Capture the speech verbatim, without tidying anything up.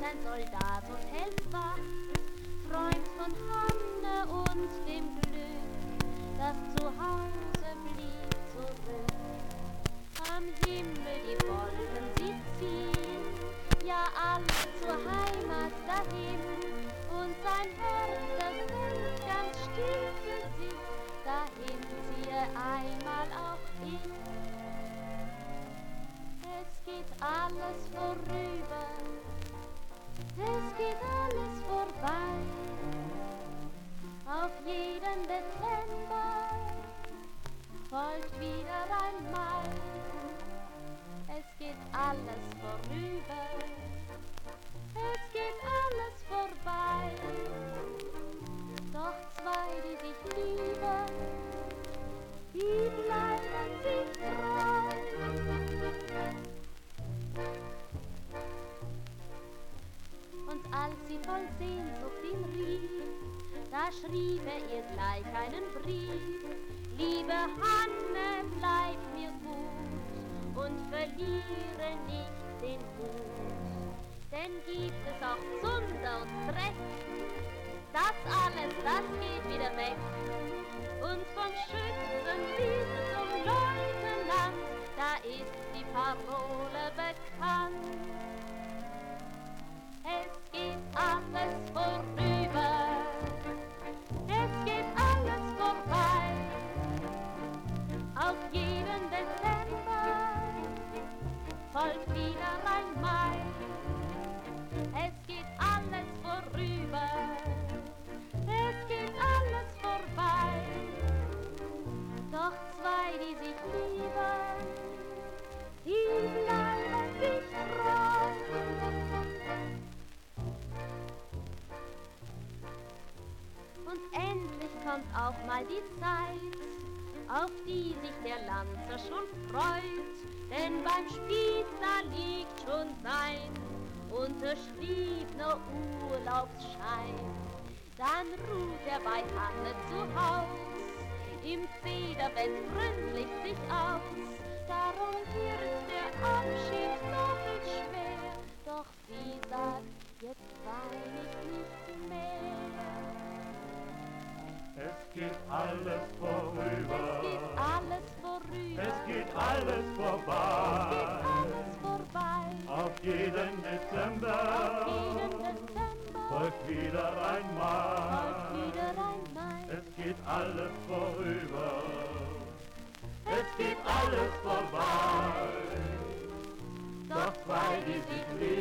ein Soldat und hält Wacht, träumt von Hanne und dem Glück, das zu Hause blieb zurück. Am Himmel die Wolken sie ziehen, ja alle zur Heimat dahin, und sein Herz, das denkt ganz still für sich, dahin ziehe einmal auch ich. Es geht alles vorüber, es geht alles vorbei, auf jeden Dezember folgt wieder ein Mai. Es geht alles vorüber, es geht alles vorbei, doch zwei, die sich lieben, die bleiben sich treu. Und als sie voll Sehnsucht ihn rief, da schrieb er ihr gleich einen Brief: Liebe Hanne, bleib mir gut und verliere nicht den Mut. Denn gibt es auch Zunder und Dreck, das alles, das geht wieder weg. Und vom Schützen bis zum Leutnant, da ist die Parole bekannt. Es geht alles vorüber, es geht alles vorbei, auf jeden Dezember folgt wieder ein Mai. Es geht alles vorüber, es geht alles vorbei, doch zwei, die sich lieben, die bleiben sich treu. Und endlich kommt auch mal die Zeit, auf die sich der Lanzer schon freut, denn beim Spießer liegt schon sein unterschriebener Urlaubsschein. Dann ruht er bei Hanne zu Haus, im Federbett gründlich sich aus. Darum wird der Abschied doppelt schwer, doch sie sagt, jetzt wein ich nicht mehr. Es geht alles vorüber, es geht alles vorüber, es geht alles vorbei, es geht alles vorbei, auf jeden Dezember, auf jeden Dezember folgt wieder ein Mai, folgt wieder ein Mai. Es geht alles vorüber, es geht alles vorbei, doch zwei, die sich lieben,